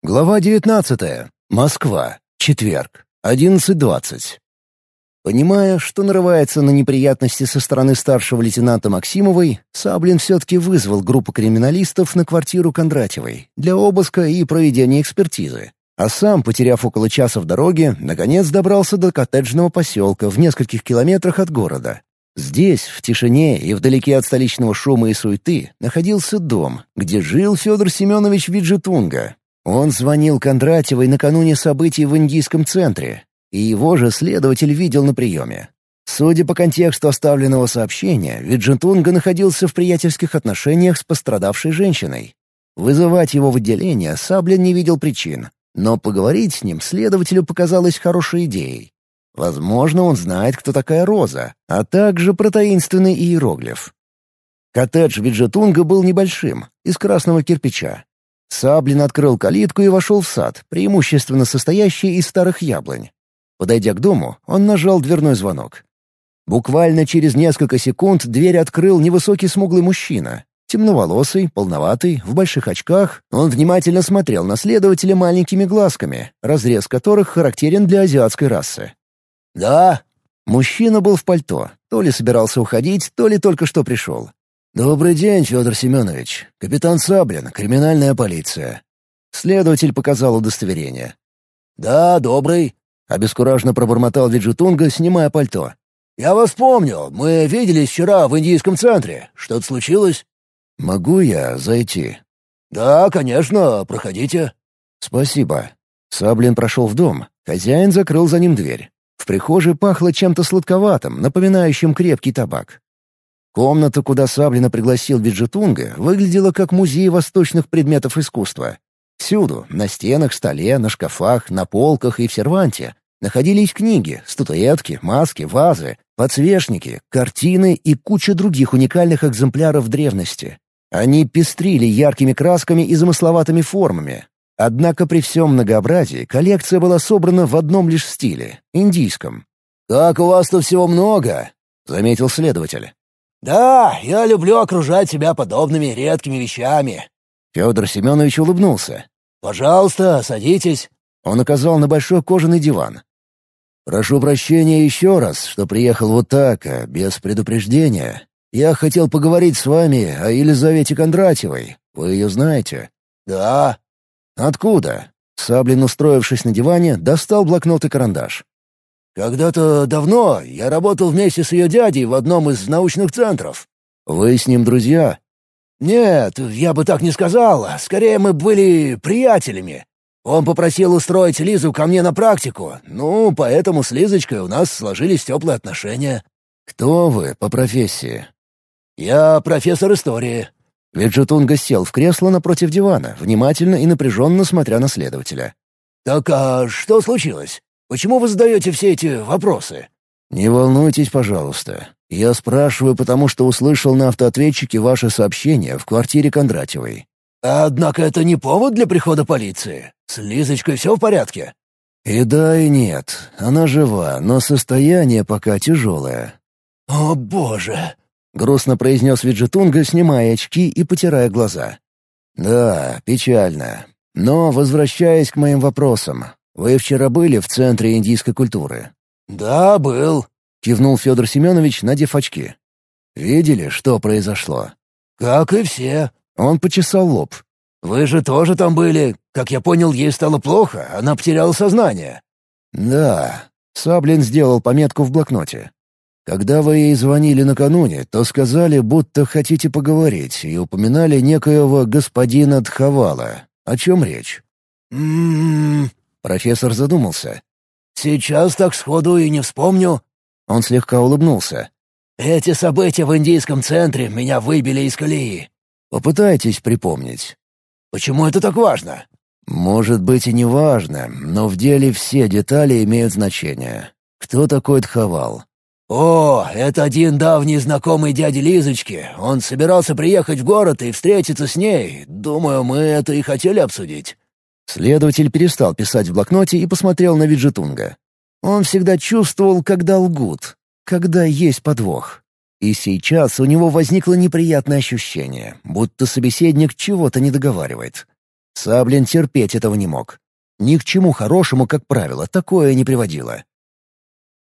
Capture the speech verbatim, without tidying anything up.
Глава девятнадцатая. Москва. Четверг. одиннадцать двадцать. Понимая, что нарывается на неприятности со стороны старшего лейтенанта Максимовой, Саблин все-таки вызвал группу криминалистов на квартиру Кондратьевой для обыска и проведения экспертизы. А сам, потеряв около часа в дороге, наконец добрался до коттеджного поселка в нескольких километрах от города. Здесь, в тишине и вдалеке от столичного шума и суеты, находился дом, где жил Федор Семенович Виджетунга. Он звонил Кондратьевой накануне событий в индийском центре, и его же следователь видел на приеме. Судя по контексту оставленного сообщения, Виджетунга находился в приятельских отношениях с пострадавшей женщиной. Вызывать его в отделение Саблин не видел причин, но поговорить с ним следователю показалось хорошей идеей. Возможно, он знает, кто такая Роза, а также про таинственный иероглиф. Коттедж Виджетунга был небольшим, из красного кирпича. Саблин открыл калитку и вошел в сад, преимущественно состоящий из старых яблонь. Подойдя к дому, он нажал дверной звонок. Буквально через несколько секунд дверь открыл невысокий смуглый мужчина. Темноволосый, полноватый, в больших очках, он внимательно смотрел на следователя маленькими глазками, разрез которых характерен для азиатской расы. «Да?» Мужчина был в пальто, то ли собирался уходить, то ли только что пришел. «Добрый день, Федор Семенович. Капитан Саблин, криминальная полиция». Следователь показал удостоверение. «Да, добрый», — обескураженно пробормотал Виджетунга, снимая пальто. «Я вас помню. Мы виделись вчера в индийском центре. Что-то случилось?» «Могу я зайти?» «Да, конечно. Проходите». «Спасибо». Саблин прошел в дом. Хозяин закрыл за ним дверь. В прихожей пахло чем-то сладковатым, напоминающим крепкий табак. Комната, куда Саблина пригласил Виджетунга, выглядела как музей восточных предметов искусства. Всюду, на стенах, столе, на шкафах, на полках и в серванте, находились книги, статуэтки, маски, вазы, подсвечники, картины и куча других уникальных экземпляров древности. Они пестрили яркими красками и замысловатыми формами. Однако при всем многообразии коллекция была собрана в одном лишь стиле — индийском. «Как у вас тут всего много!» — заметил следователь. «Да, я люблю окружать себя подобными редкими вещами». Федор Семенович улыбнулся. «Пожалуйста, садитесь». Он указал на большой кожаный диван. «Прошу прощения еще раз, что приехал вот так, а без предупреждения. Я хотел поговорить с вами о Елизавете Кондратьевой. Вы ее знаете?» «Да». «Откуда?» Саблин, устроившись на диване, достал блокнот и карандаш. «Когда-то давно я работал вместе с ее дядей в одном из научных центров». «Вы с ним друзья?» «Нет, я бы так не сказал. Скорее, мы были приятелями. Он попросил устроить Лизу ко мне на практику. Ну, поэтому с Лизочкой у нас сложились теплые отношения». «Кто вы по профессии?» «Я профессор истории». Виджетунга сел в кресло напротив дивана, внимательно и напряженно смотря на следователя. «Так а что случилось? Почему вы задаете все эти вопросы?» «Не волнуйтесь, пожалуйста. Я спрашиваю, потому что услышал на автоответчике ваше сообщение в квартире Кондратьевой». «Однако это не повод для прихода полиции. С Лизочкой все в порядке?» «И да, и нет. Она жива, но состояние пока тяжелое». «О, боже!» — грустно произнес Виджетунга, снимая очки и потирая глаза. «Да, печально. Но, возвращаясь к моим вопросам, вы вчера были в Центре индийской культуры?» «Да, был», — кивнул Федор Семенович, надев очки. «Видели, что произошло?» «Как и все». Он почесал лоб. «Вы же тоже там были. Как я понял, ей стало плохо, она потеряла сознание». «Да». Саблин сделал пометку в блокноте. «Когда вы ей звонили накануне, то сказали, будто хотите поговорить, и упоминали некоего господина Дхавала. О чем речь?» «М-м-м...» Профессор задумался. «Сейчас так сходу и не вспомню». Он слегка улыбнулся. «Эти события в индийском центре меня выбили из колеи». «Попытайтесь припомнить». «Почему это так важно?» «Может быть и не важно, но в деле все детали имеют значение. Кто такой Дхавал?» «О, это один давний знакомый дяди Лизочки. Он собирался приехать в город и встретиться с ней. Думаю, мы это и хотели обсудить». Следователь перестал писать в блокноте и посмотрел на Виджетунга. Он всегда чувствовал, когда лгут, когда есть подвох. И сейчас у него возникло неприятное ощущение, будто собеседник чего-то не договаривает. Саблин терпеть этого не мог. Ни к чему хорошему, как правило, такое не приводило.